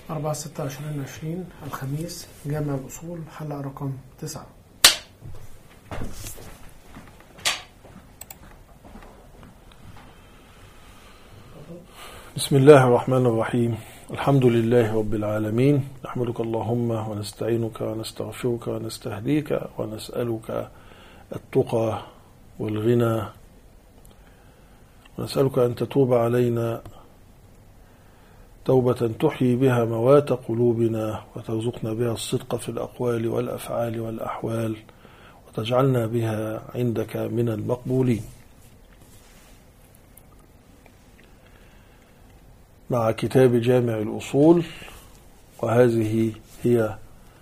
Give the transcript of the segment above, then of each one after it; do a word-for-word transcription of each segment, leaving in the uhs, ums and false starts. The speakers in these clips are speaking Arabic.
أربعة ستة عشرين عشرين الخميس، جامع الأصول، حلقة رقم تسعة. بسم الله الرحمن الرحيم. الحمد لله رب العالمين، نحمدك اللهم ونستعينك ونستغفرك ونستهديك ونسألك التقى والغنى، ونسألك أن تتوب علينا توبة تحيي بها موات قلوبنا، وترزقنا بها الصدق في الأقوال والأفعال والأحوال، وتجعلنا بها عندك من المقبولين. مع كتاب جامع الأصول، وهذه هي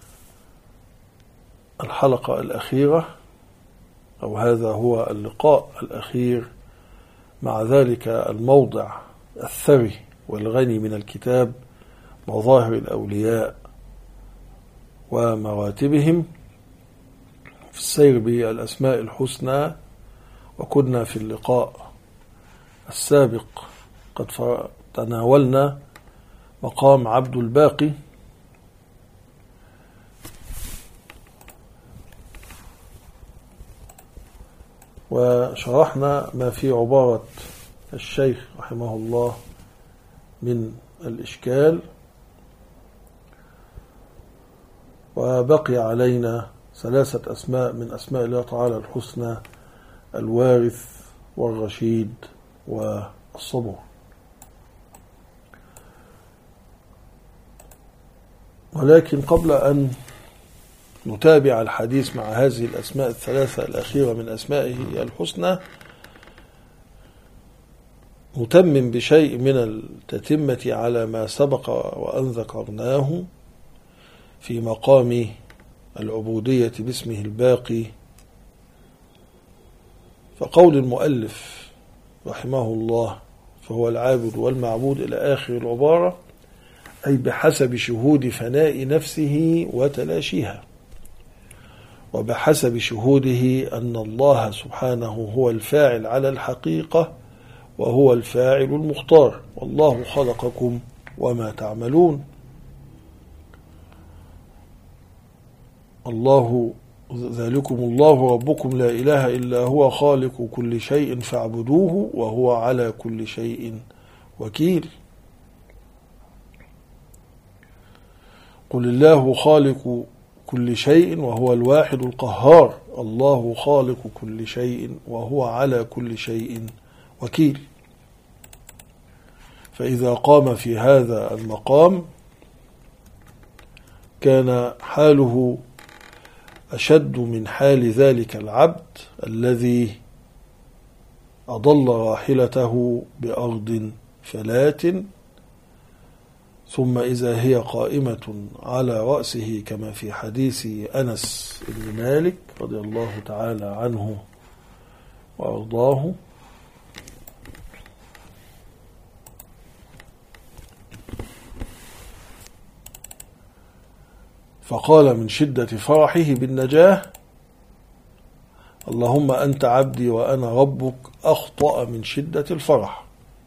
الحلقة الأخيرة، أو هذا هو اللقاء الأخير مع ذلك الموضع الثري والغني من الكتاب، مظاهر الأولياء ومراتبهم في السير بالأسماء الحسنى. وكنا في اللقاء السابق قد تناولنا مقام عبد الباقي، وشرحنا ما في عبارة الشيخ رحمه الله من الإشكال، وبقي علينا ثلاثة أسماء من أسماء الله تعالى الحسنى: الوارث والرشيد والصبور. ولكن قبل أن نتابع الحديث مع هذه الأسماء الثلاثة الأخيرة من أسمائه الحسنى، نتمم بشيء من التتمة على ما سبق وأن ذكرناه في مقام العبودية باسمه الباقي. فقول المؤلف رحمه الله: فهو العابد والمعبود إلى آخر العبارة، أي بحسب شهود فناء نفسه وتلاشيها، وبحسب شهوده أن الله سبحانه هو الفاعل على الحقيقة، وهو الفاعل المختار، والله خلقكم وما تعملون. الله ذلكم الله ربكم لا إله إلا هو خالق كل شيء فاعبدوه وهو على كل شيء وكيل. قل الله خالق كل شيء وهو الواحد القهار، الله خالق كل شيء وهو على كل شيء وكيل. فإذا قام في هذا المقام كان حاله أشد من حال ذلك العبد الذي أضل راحلته بأرض فلات، ثم إذا هي قائمة على رأسه، كما في حديث أنس بن مالك رضي الله تعالى عنه وأرضاه: فقال من شدة فرحه بالنجاة: اللهم أنت عبدي وأنا ربك، أخطأ من شدة الفرح.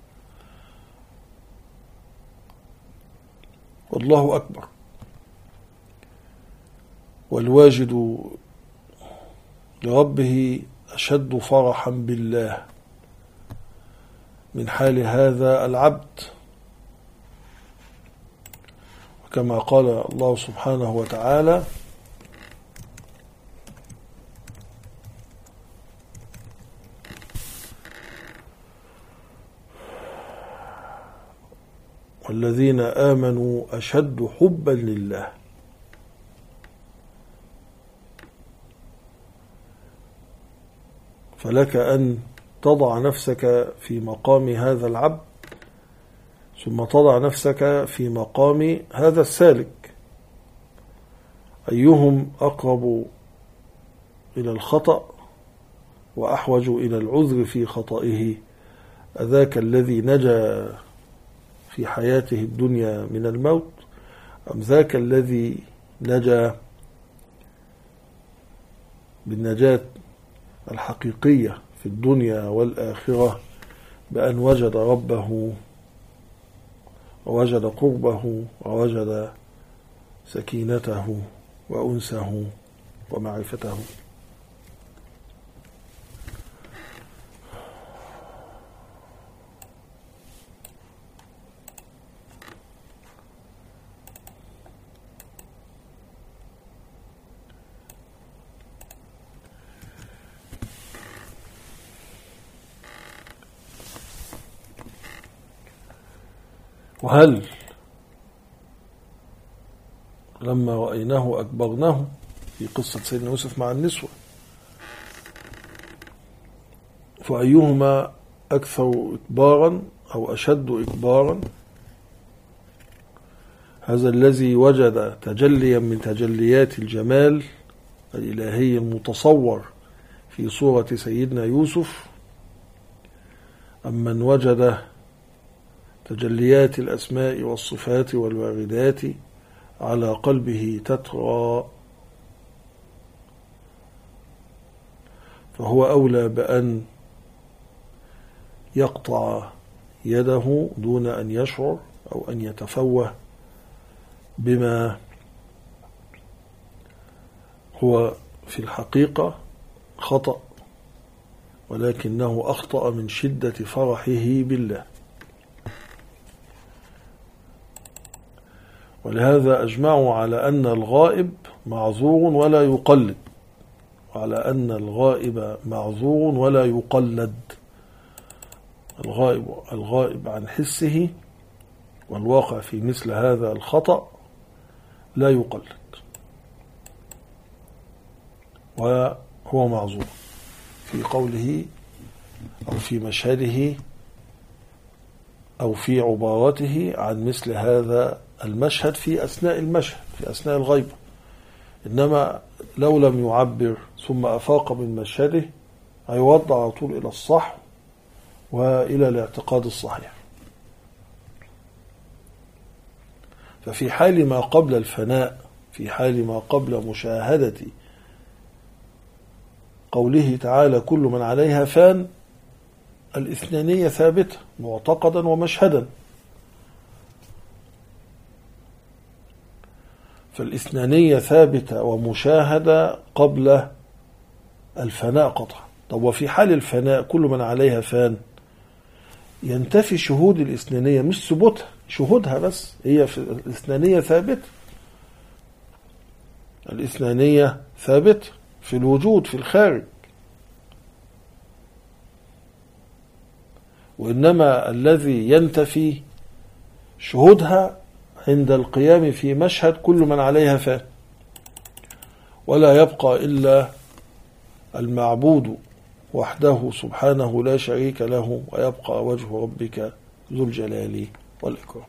والله أكبر. والواجد لربه أشد فرحا بالله من حال هذا العبد، كما قال الله سبحانه وتعالى: والذين آمنوا أشد حبا لله. فلك أن تضع نفسك في مقام هذا العبد، ثم تضع نفسك في مقام هذا السالك، أيهم أقرب إلى الخطأ وأحوج إلى العذر في خطئه، أذاك الذي نجا في حياته الدنيا من الموت، أم ذاك الذي نجا بالنجاة الحقيقية في الدنيا والآخرة بأن وجد ربه ووجد قربه ووجد سكينته وأنسه ومعرفته. وهل لما رأيناه أكبرناه في قصة سيدنا يوسف مع النسوة، فأيهما أكثر إكبارا أو أشد إكبارا؟ هذا الذي وجد تجليا من تجليات الجمال الإلهي المتصور في صورة سيدنا يوسف، أم من وجد تجليات الأسماء والصفات والواردات على قلبه تترى؟ فهو أولى بأن يقطع يده دون أن يشعر أو أن يتفوه بما هو في الحقيقة خطأ، ولكنه أخطأ من شدة فرحه بالله. ولهذا أجمعوا على أن الغائب معذور ولا يقلد، وعلى أن الغائب معذور ولا يقلد. الغائب الغائب عن حسه والواقع في مثل هذا الخطأ لا يقلد، وهو معذور في قوله أو في مشهده أو في عبارته عن مثل هذا المشهد في أثناء المشهد في أثناء الغيبة. إنما لو لم يعبر ثم أفاق من مشهده هيوضع على طول إلى الصح وإلى الاعتقاد الصحيح. ففي حال ما قبل الفناء، في حال ما قبل مشاهدة قوله تعالى كل من عليها فان، الاثنانية ثابتة معتقدا ومشهدا، فالاثنانية ثابتة ومشاهدة قبل الفناء قطعا. طب وفي حال الفناء كل من عليها فان، ينتفي شهود الاثنانية، مش ثبوتها، شهودها بس، هي في الاثنانية ثابتة، الاثنانية ثابتة في الوجود في الخارج. وإنما الذي ينتفي شهودها عند القيام في مشهد كل من عليها فان، ولا يبقى إلا المعبود وحده سبحانه لا شريك له، ويبقى وجه ربك ذو الجلال والإكرام.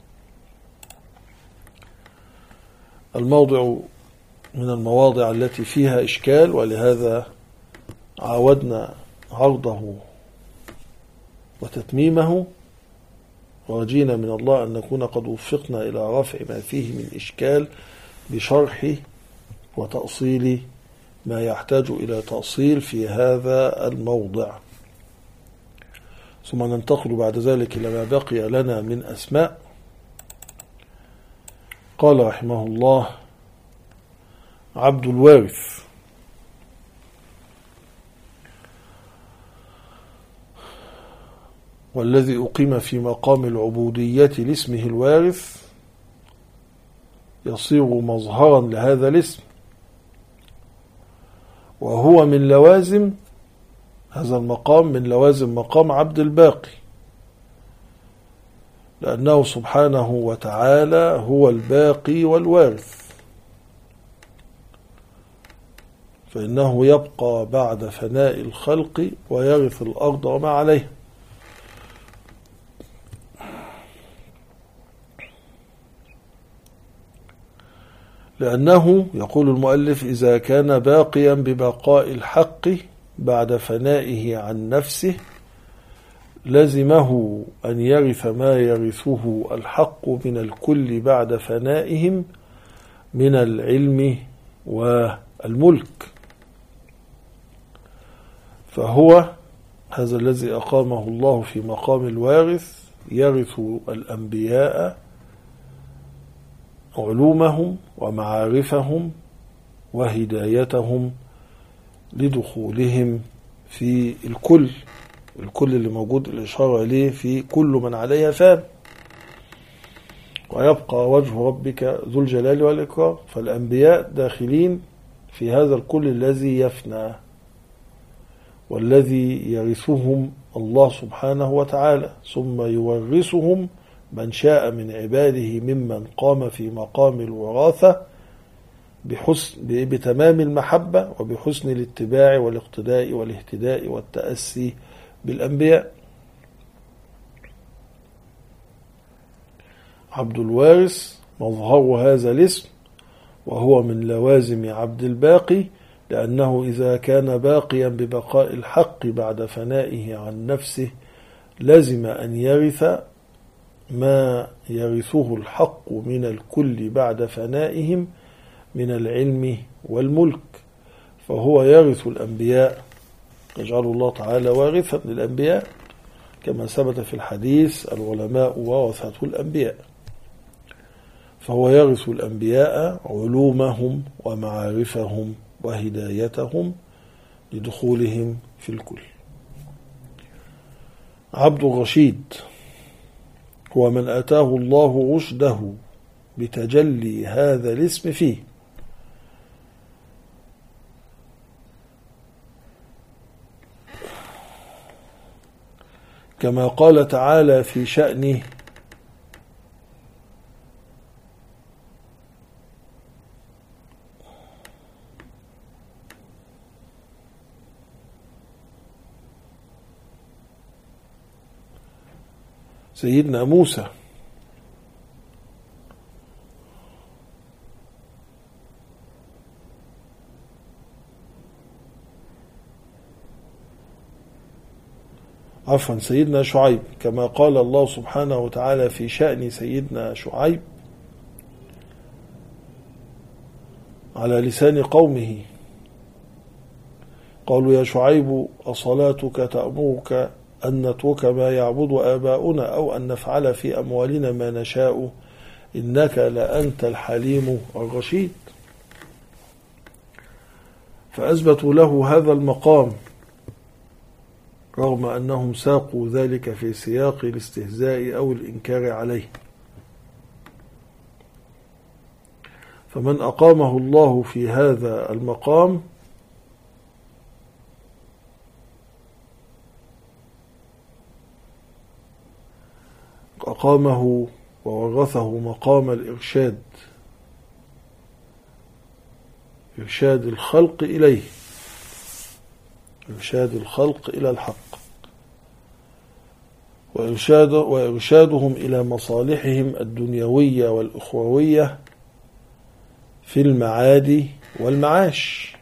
الموضع من المواضع التي فيها إشكال، ولهذا عاودنا عرضه وتتميمه، ورجينا من الله أن نكون قد وفقنا إلى رفع ما فيه من إشكال بشرح وتأصيل ما يحتاج إلى تأصيل في هذا الموضع. ثم ننتقل بعد ذلك إلى ما بقي لنا من أسماء. قال رحمه الله: عبد الوارث. والذي أقيم في مقام العبودية لاسمه الوارث يصير مظهرا لهذا الاسم، وهو من لوازم هذا المقام، من لوازم مقام عبد الباقي، لأنه سبحانه وتعالى هو الباقي والوارث، فإنه يبقى بعد فناء الخلق ويرث الأرض وما عليها. لأنه يقول المؤلف إذا كان باقيا ببقاء الحق بعد فنائه عن نفسه لزمه أن يرث ما يرثه الحق من الكل بعد فنائهم من العلم والملك. فهو هذا الذي أقامه الله في مقام الوارث يرث الأنبياء علومهم ومعارفهم وهدايتهم لدخولهم في الكل، الكل اللي موجود الإشارة إليه في كل من عليها فان، ويبقى وجه ربك ذو الجلال والإكرام. فالأنبياء داخلين في هذا الكل الذي يفنى، والذي يرثهم الله سبحانه وتعالى، ثم يورثهم من شاء من عباده ممن قام في مقام الوراثة بحسن بتمام المحبة وبحسن الاتباع والاقتداء والاهتداء والتأسي بالأنبياء. عبد الوارث مظهر هذا الاسم، وهو من لوازم عبد الباقي، لأنه إذا كان باقيا ببقاء الحق بعد فنائه عن نفسه لازم أن يرث ما يرثه الحق من الكل بعد فنائهم من العلم والملك، فهو يرث الأنبياء، يجعل الله تعالى وارثا للأنبياء كما ثبت في الحديث: العلماء ورثة الأنبياء. فهو يرث الأنبياء علومهم ومعارفهم وهدايتهم لدخولهم في الكل. عبد الرشيد هو من آتاه الله رشده بتجلي هذا الاسم فيه، كما قال تعالى في شأنه: سيدنا موسى: عفوا سيدنا شعيب، كما قال الله سبحانه وتعالى في شأن سيدنا شعيب على لسان قومه: قالوا يا شعيب أصلاتك تأمرك أن نترك ما يعبد آباؤنا أو أن نفعل في أموالنا ما نشاء إنك لأنت الحليم الرشيد. فأثبتوا له هذا المقام رغم أنهم ساقوا ذلك في سياق الاستهزاء أو الإنكار عليه. فمن أقامه الله في هذا المقام أقامه وورثه مقام الإرشاد، إرشاد الخلق إليه، إرشاد الخلق إلى الحق، وإرشاد وإرشادهم إلى مصالحهم الدنيوية والأخروية في المعاد والمعاش.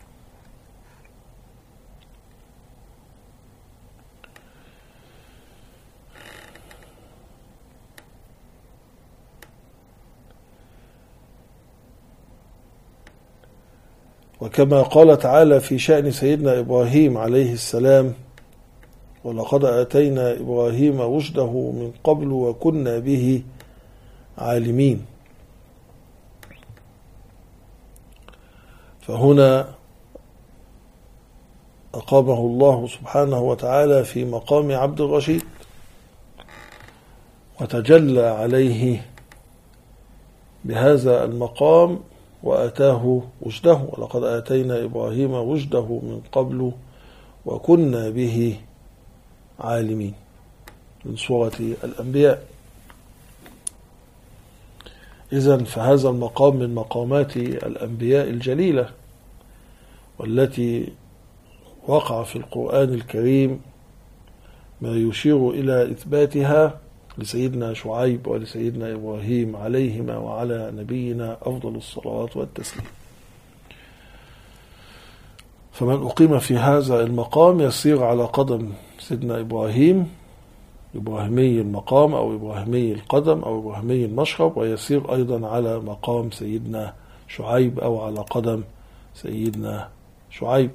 وكما قال تعالى في شأن سيدنا إبراهيم عليه السلام: ولقد آتينا إبراهيم رشده من قبل وكنا به عالمين. فهنا أقامه الله سبحانه وتعالى في مقام عبد الرشيد، وتجلى عليه بهذا المقام وآتاه رشده: ولقد آتينا إبراهيم رشده من قبل وكنا به عالمين، من سورة الأنبياء. إذن فهذا المقام من مقامات الأنبياء الجليلة، والتي وقع في القرآن الكريم ما يشير إلى إثباتها لسيدنا شعيب ولسيدنا إبراهيم عليهما وعلى نبينا أفضل الصلاة والتسليم. فمن أقيم في هذا المقام يسير على قدم سيدنا إبراهيم، إبراهيمي المقام أو إبراهيمي القدم أو إبراهيمي المشرب، ويسير أيضا على مقام سيدنا شعيب أو على قدم سيدنا شعيب.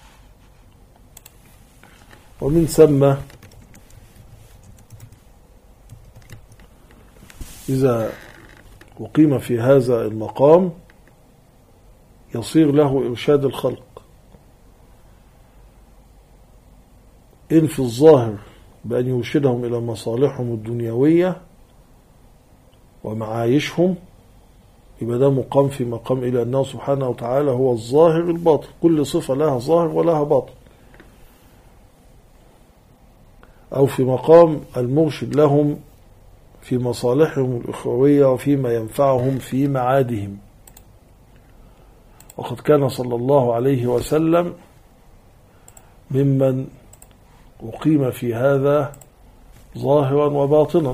ومن ثم إذا أقيم في هذا المقام يصير له إرشاد الخلق، إن في الظاهر بأن يرشدهم إلى مصالحهم الدنيوية ومعايشهم، يبقى ده مقام في مقام إلى أنه سبحانه وتعالى هو الظاهر الباطن، كل صفة لها ظاهر ولها باطن، أو في مقام المرشد لهم في مصالحهم الأخروية وفيما ينفعهم في معادهم. وقد كان صلى الله عليه وسلم ممن أقيم في هذا ظاهرا وباطنا،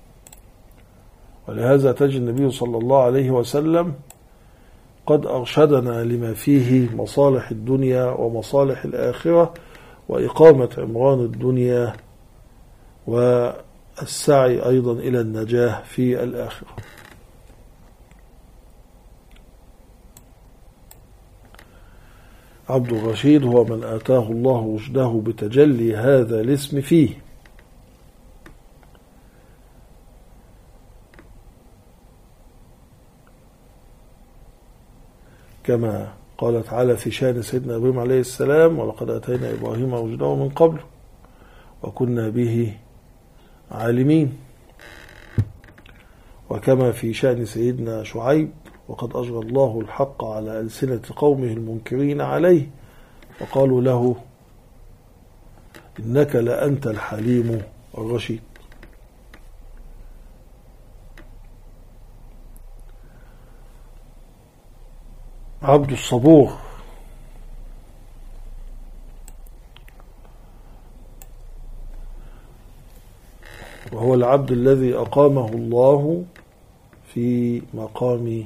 ولهذا تجد النبي صلى الله عليه وسلم قد أرشدنا لما فيه مصالح الدنيا ومصالح الآخرة وإقامة عمران الدنيا والسعي أيضا إلى النجاة في الآخرة. عبد الرشيد هو من آتاه الله رشده بتجلي هذا الاسم فيه، كما قال تعالى في شأن سيدنا إبراهيم عليه السلام: ولقد آتينا إبراهيم رشده من قبل وكنا به عالمين. وكما في شأن سيدنا شعيب: وقد أجرى الله الحق على ألسنة قومه المنكرين عليه وقالوا له إنك لأنت الحليم الرشيد. عبد الصبور وهو العبد الذي أقامه الله في مقام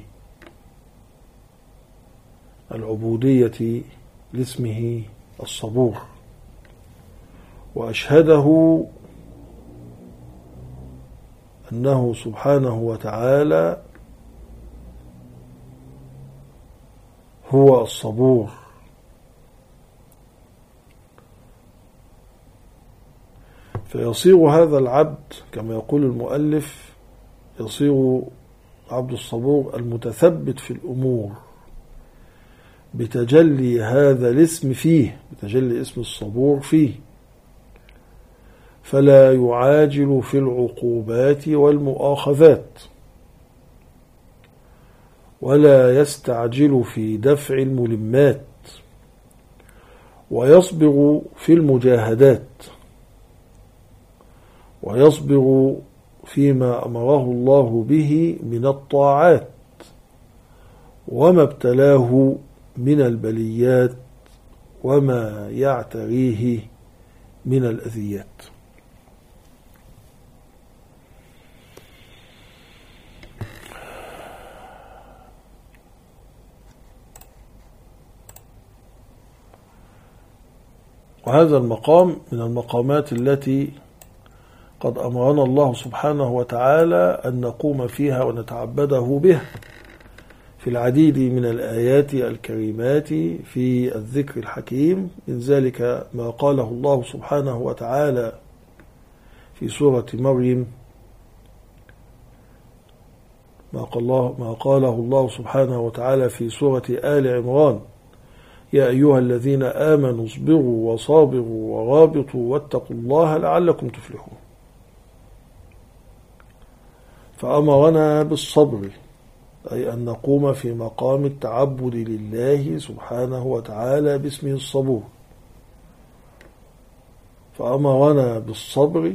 العبودية لاسمه الصبور، وأشهده أنه سبحانه وتعالى هو الصبور. فيصير هذا العبد كما يقول المؤلف، يصير عبد الصبور المتثبت في الأمور بتجلي هذا الاسم فيه، بتجلي اسم الصبور فيه، فلا يعاجل في العقوبات والمؤاخذات، ولا يستعجل في دفع الملمات، ويصبر في المجاهدات، ويصبر فيما أمره الله به من الطاعات وما ابتلاه من البليات وما يعتريه من الأذيات. وهذا المقام من المقامات التي قد أمرنا الله سبحانه وتعالى أن نقوم فيها ونتعبده به في العديد من الآيات الكريمات في الذكر الحكيم. من ذلك ما قاله الله سبحانه وتعالى في سورة مريم، ما قاله, ما قاله الله سبحانه وتعالى في سورة آل عمران: يا أيها الذين آمنوا اصبروا وصابروا ورابطوا واتقوا الله لعلكم تفلحون. فأمرنا بالصبر، أي أن نقوم في مقام التعبد لله سبحانه وتعالى باسمه الصبور. فأمرنا بالصبر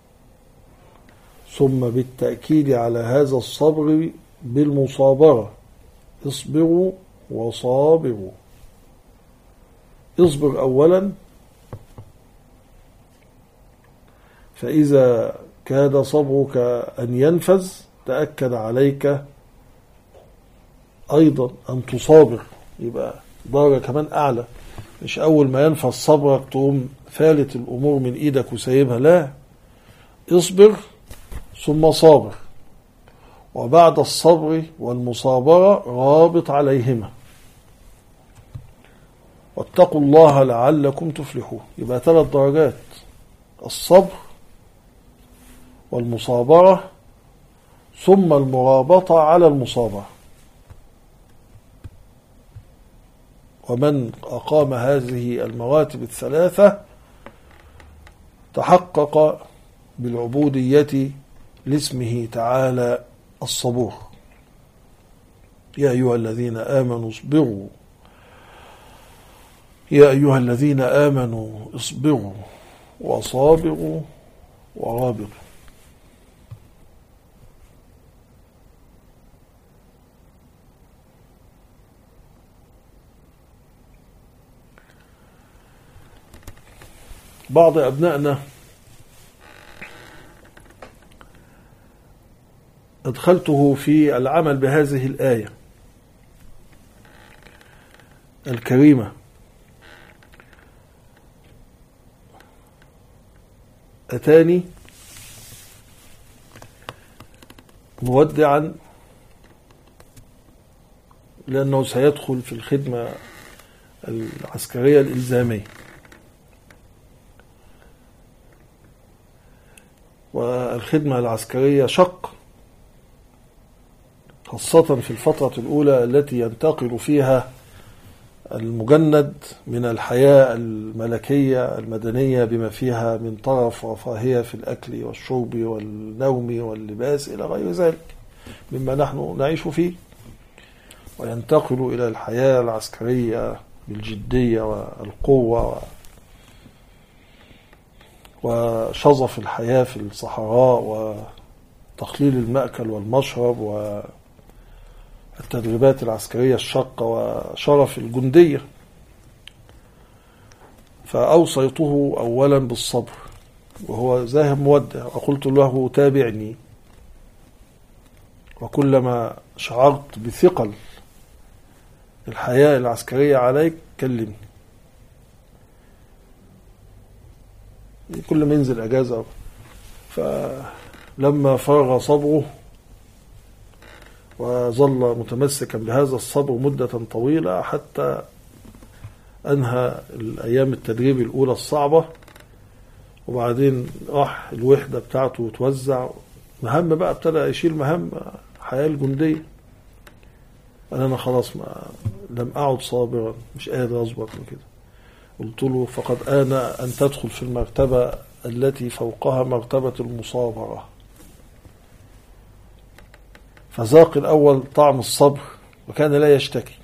ثم بالتأكيد على هذا الصبر بالمصابرة: اصبروا وصابروا. اصبر أولا، فإذا كاد صبرك أن ينفذ تأكد عليك أيضا أن تصابر، يبقى درجة كمان أعلى، مش أول ما ينفذ صبرك تقوم فالت الأمور من إيدك وسايبها، لا، اصبر ثم صابر، وبعد الصبر والمصابرة رابط عليهما، واتقوا الله لعلكم تفلحون. يبقى ثلاث درجات: الصبر والمصابرة ثم المرابطة على المصابرة. ومن أقام هذه المراتب الثلاثة تحقق بالعبودية لاسمه تعالى الصبور. يا أيها الذين آمنوا اصبروا يا أيها الذين آمنوا اصبروا وصابروا ورابطوا. بعض أبنائنا أدخلته في العمل بهذه الآية الكريمة: أتاني مودعا، لأنه سيدخل في الخدمة العسكرية الإلزامية، والخدمة العسكرية شق، خاصة في الفترة الأولى التي ينتقل فيها المجند من الحياة الملكية المدنية بما فيها من طرف ورفاهية في الأكل والشرب والنوم واللباس إلى غير ذلك مما نحن نعيش فيه، وينتقل إلى الحياة العسكرية بالجدية والقوة وشظف الحياة في الصحراء وتقليل المأكل والمشرب والتدريبات العسكرية الشاقة وشرف الجندية. فأوصيته أولا بالصبر وهو ذاهب مودع، وقلت له: تابعني، وكلما شعرت بثقل الحياة العسكرية عليك كلمني. كل ما ينزل أجازة. فلما فرغ صبره وظل متمسكا بهذا الصبر مدة طويلة حتى أنهى الأيام التدريب الأولى الصعبة، وبعدين راح الوحدة بتاعته وتوزع مهام بقى، ابتدى يشيل مهام حياة الجندية. أنا خلاص ما لم أعد صابرا، مش قادر أصبر من كده. قلت له: فقد آن أن تدخل في المرتبة التي فوقها مرتبة المصابرة. فذاق الأول طعم الصبر وكان لا يشتكي،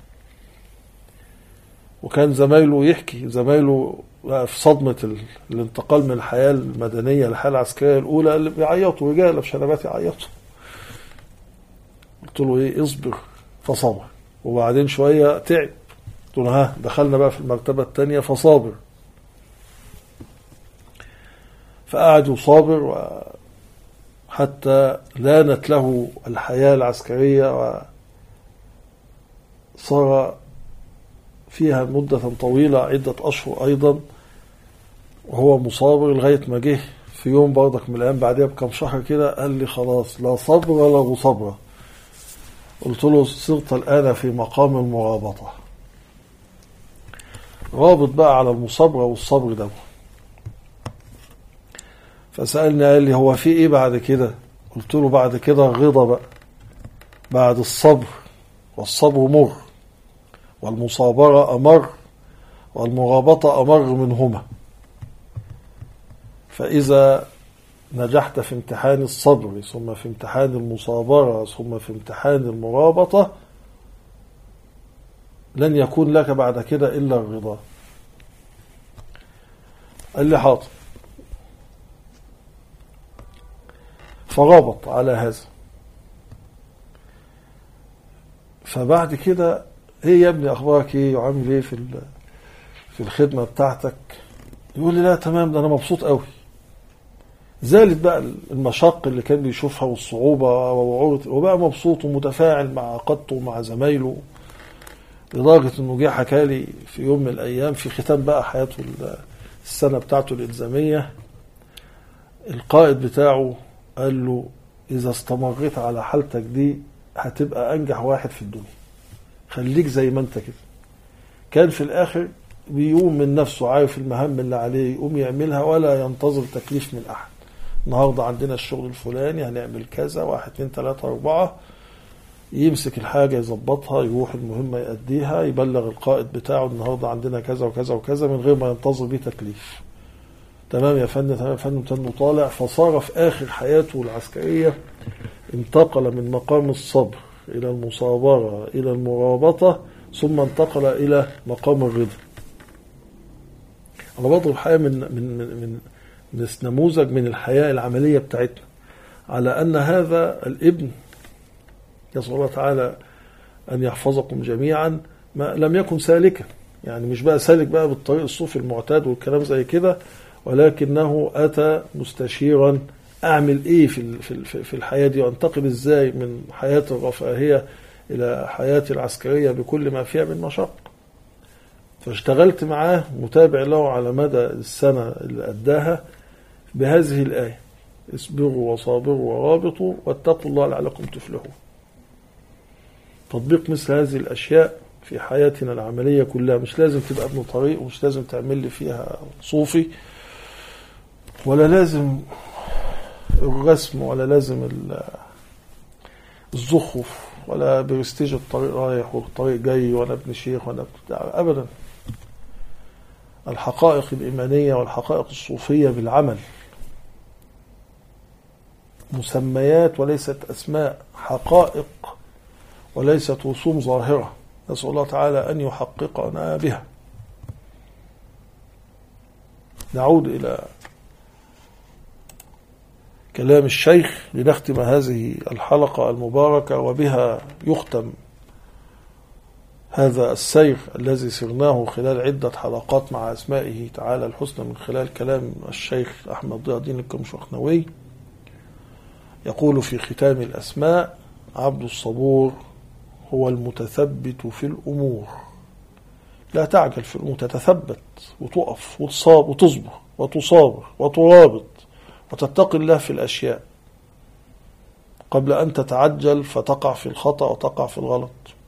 وكان زمايله يحكي، زمايله في صدمة الانتقال من الحياة المدنية للحياة العسكرية الأولى اللي بيعيطوا، رجالة في شنبات يعيطوا. قلت له: إيه؟ اصبر. فصبر. وبعدين شوية تعب، قلت له: ها دخلنا بقى في المرتبة الثانية فصابر. فقعد يصابر حتى لانت له الحياة العسكرية وصار فيها مدة طويلة عدة أشهر أيضا وهو مصابر، لغاية ما جه في يوم برضك من الأيام بعدها بكم شهر كده قال لي: خلاص لا صبر ولا مصابرة. قلت له: صرت الآن في مقام المرابطة، رابط بقى على المصابرة والصبر ده. فسألني قال لي: هو في ايه بعد كده؟ قلت له: بعد كده الرضا بقى، بعد الصبر، والصبر مر، والمصابرة أمر، والمرابطة أمر منهما. فإذا نجحت في امتحان الصبر ثم في امتحان المصابرة ثم في امتحان المرابطة لن يكون لك بعد كده إلا الرضا. قال لي: حاضر. فرابط على هذا. فبعد كده: ايه يا ابني اخبارك ايه وعامل ايه في في الخدمه بتاعتك؟ يقول لي: لا تمام، ده انا مبسوط قوي. زالت بقى المشاق اللي كان بيشوفها والصعوبه ووعوره، وبقى مبسوط ومتفاعل مع قادته ومع زمايله، لدرجه انه جه حكى لي في يوم من الايام في ختام بقى حياته السنه بتاعته الالزاميه، القائد بتاعه قال له: إذا استمريت على حالتك دي هتبقى أنجح واحد في الدنيا، خليك زي ما أنت كده. كان في الآخر بيقوم من نفسه، عارف المهام اللي عليه يقوم يعملها ولا ينتظر تكليف من أحد، النهاردة عندنا الشغل الفلاني، هنعمل كذا، واحد اتنين تلاتة أربعة، يمسك الحاجة يظبطها، يروح المهمة يأديها، يبلغ القائد بتاعه النهاردة عندنا كذا وكذا وكذا من غير ما ينتظر بيه تكليف. تمام يا فندم، تمام يا فندم، تنمو طالع. فصار في آخر حياته العسكرية انتقل من مقام الصبر إلى المصابرة إلى المرابطة، ثم انتقل إلى مقام الرضا. أنا بضرب حياة من من من من نموذج من الحياة العملية بتاعتنا، على أن هذا الابن يسأل الله تعالى أن يحفظكم جميعا ما لم يكن سالكا، يعني مش بقى سالك بقى بالطريق الصوفي المعتاد والكلام زي كده، ولكنه أتى مستشيرا أعمل إيه في في الحياة دي، وأنتقل إزاي من حياة الرفاهية إلى حياة العسكرية بكل ما فيها من مشق. فاشتغلت معاه متابع له على مدى السنة اللي أداها بهذه الآية: اصبروا وصابروا ورابطوا واتقوا الله لعلكم تفلحون. تطبيق مثل هذه الأشياء في حياتنا العملية كلها، مش لازم تبقى ابن طريق، ومش لازم تعمل لي فيها صوفي، ولا لازم الرسم، ولا لازم الزخرف، ولا برستيج الطريق رايح والطريق جاي، ولا ابن شيخ ولا أبدا. الحقائق الإيمانية والحقائق الصوفية بالعمل، مسميات وليست أسماء، حقائق وليست رسوم ظاهرة، نسأل الله تعالى أن يحققنا بها. نعود إلى كلام الشيخ لنختم هذه الحلقة المباركة، وبها يختم هذا السير الذي سرناه خلال عدة حلقات مع أسمائه تعالى الحسنى من خلال كلام الشيخ أحمد ضياء الدين الكمشخنوي. يقول في ختام الأسماء: عبد الصبور هو المتثبت في الأمور. لا تعجل في الأمور، تتثبت وتقف وتصاب وتصبر وتصابر وترابط وتتقي الله في الأشياء قبل أن تتعجل فتقع في الخطأ وتقع في الغلط.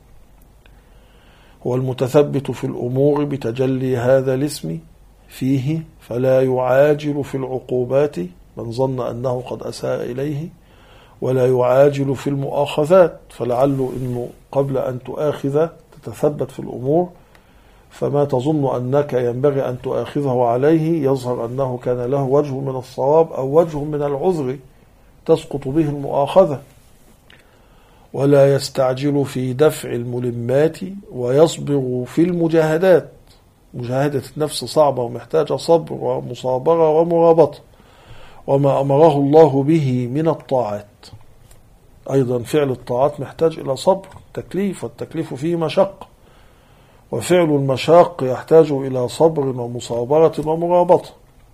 هو المتثبت في الأمور بتجلي هذا الاسم فيه، فلا يعاجل في العقوبات من ظن أنه قد أساء إليه، ولا يعاجل في المؤاخذات، فلعله أنه قبل أن تؤاخذ تتثبت في الأمور، فما تظن أنك ينبغي أن تؤاخذه عليه يظهر أنه كان له وجه من الصواب أو وجه من العذر تسقط به المؤاخذة. ولا يستعجل في دفع الملمات ويصبر في المجاهدات. مجاهدة النفس صعبة ومحتاجة صبر ومصابرة ومرابطة. وما أمره الله به من الطاعات، أيضا فعل الطاعات محتاج إلى صبر، تكليف، والتكليف فيه مشق، وفعل المشاق يحتاج إلى صبر ومصابرة ومرابطة.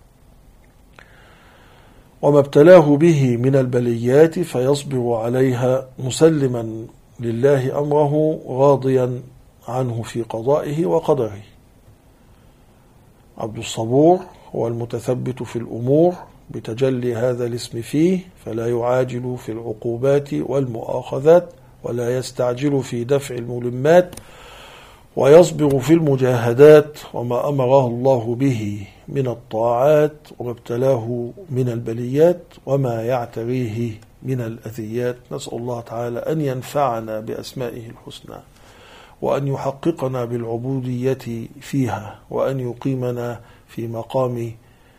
وما ابتلاه به من البليات فيصبر عليها مسلما لله أمره راضيا عنه في قضائه وقدره. عبد الصبور هو المتثبت في الأمور بتجلي هذا الاسم فيه، فلا يعاجل في العقوبات والمؤاخذات، ولا يستعجل في دفع الملمات، ويصبر في المجاهدات. وما أمره الله به من الطاعات، وما ابتلاه من البليات، وما يعتريه من الأذيات. نسأل الله تعالى أن ينفعنا بأسمائه الحسنى، وأن يحققنا بالعبودية فيها، وأن يقيمنا في مقام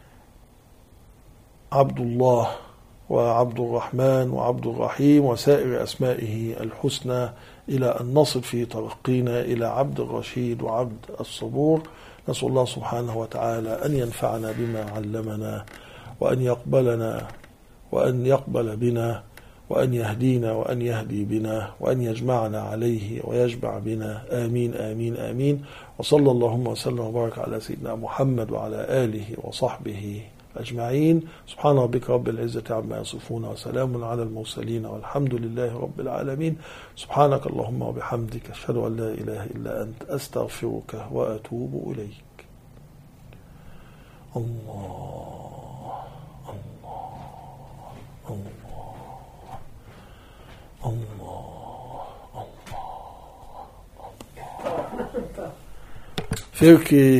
عبد الله وعبد الرحمن وعبد الرحيم وسائر أسمائه الحسنى، إلى أن نصل في ترقينا إلى عبد الرشيد وعبد الصبور. نسأل الله سبحانه وتعالى أن ينفعنا بما علمنا، وأن يقبلنا وأن يقبل بنا، وأن يهدينا وأن يهدي بنا، وأن يجمعنا عليه ويجمع بنا. آمين آمين آمين. وصلى اللهم وسلم وبارك على سيدنا محمد وعلى آله وصحبه أجمعين. سبحان ربك رب العزة عما يصفون، وسلام على المرسلين، والحمد لله رب العالمين. سبحانك اللهم وبحمدك، أشهد أن لا إله إلا أنت، أستغفرك وأتوب إليك. الله الله الله الله الله. Firki